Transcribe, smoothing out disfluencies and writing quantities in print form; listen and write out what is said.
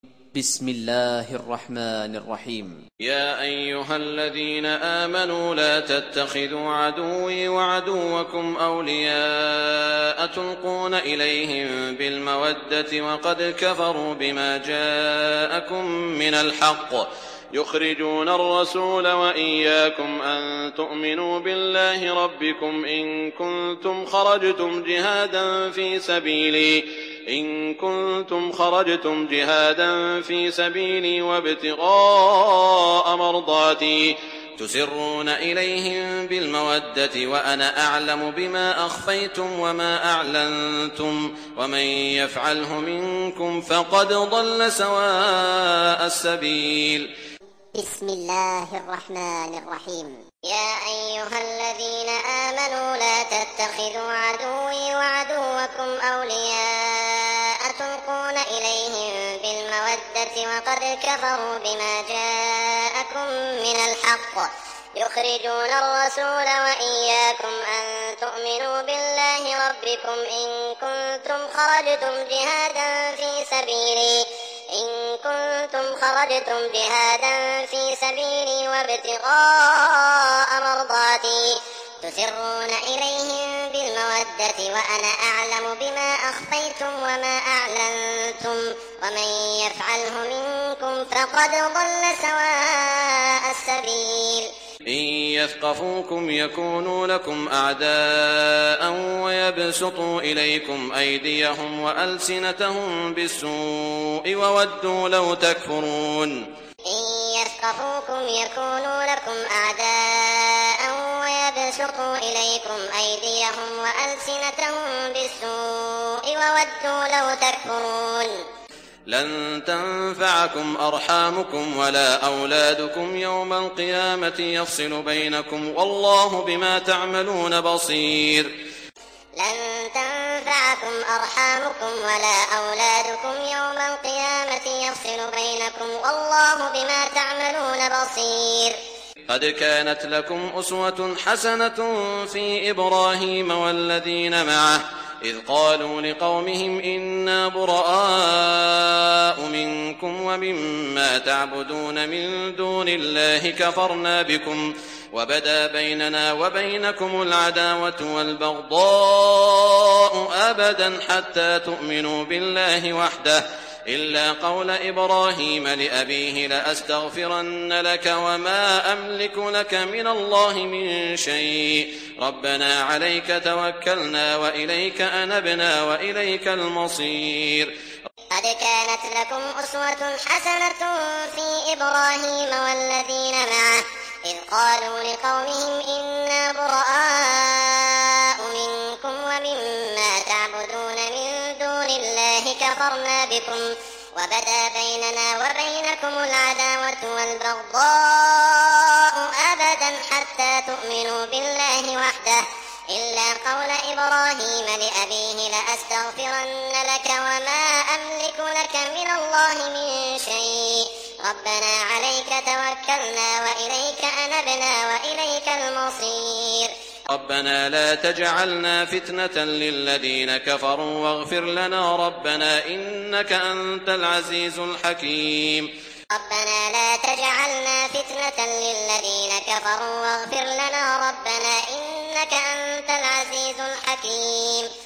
بسم الله الرحمن الرحيم. يا أيها الذين آمنوا لا تتخذوا عدوي وعدوكم أولياء تلقون إليهم بالمودة وقد كفروا بما جاءكم من الحق يخرجون الرسول وإياكم أن تؤمنوا بالله ربكم إن كنتم خرجتم جهادا في سبيلي وابتغاء مرضاتي تسرون إليهم بالمودة وأنا أعلم بما أخفيتم وما أعلنتم ومن يفعله منكم فقد ضل سواء السبيل. بسم الله الرحمن الرحيم. يا أيها الذين آمنوا لا تتخذوا عدوي وعدوكم أولياء تلقون إليهم بالمودة وقد كفروا بما جاءكم من الحق يخرجون الرسول وإياكم أن تؤمنوا بالله ربكم إن كنتم خرجتم جهادا في سبيلي وابتغاء مرضاتي تسرون إليهم بالمودة وأنا أعلم بما أخفيتم وما أعلنتم ومن يفعله منكم فقد ضل سواء السبيل. إن يثقفوكم يكونوا لكم أعداء ويبسطوا إليكم أيديهم وألسنتهم بالسوء وودوا لو تكفرون. إن يثقفوكم يكونوا لكم أعداء ويبسطوا إليكم أيديهم وألسنتهم بالسوء وودوا لو تكفرون. لن تنفعكم أرحامكم ولا أولادكم يوم القيامة يفصل بينكم والله بما تعملون بصير. لن تنفعكم أرحامكم ولا أولادكم يوم القيامة يفصل بينكم والله بما تعملون بصير. قد كانت لكم أسوة حسنة في إبراهيم والذين معه إذ قالوا لقومهم إنا براء منكم ومما تعبدون من دون الله كفرنا بكم وبدا بيننا وبينكم العداوة والبغضاء أبدا حتى تؤمنوا بالله وحده إلا قول إبراهيم لأبيه لأستغفرن لك وما أملك لك من الله من شيء ربنا عليك توكلنا وإليك أنبنا وإليك المصير. قد كانت لكم أسوة حسنة في إبراهيم والذين معه إذ قالوا لقومهم إنا براء منكم ومما تعبدون من دون الله كفرنا بكم وبدا بيننا وبينكم العداوة والبغضاء أبدا حتى تؤمنوا بالله وحده إلا قول إبراهيم لأبيه لأستغفرن لك وما أملك لك من الله من شيء ربنا عليك توكلنا وإليك أنبنا وإليك المصير. ربنا لا تجعلنا فتنة للذين كفروا واغفر لنا ربنا إنك أنت العزيز الحكيم. ربنا لا تجعلنا فتنة للذين كفروا واغفر لنا ربنا إنك أنت العزيز الحكيم.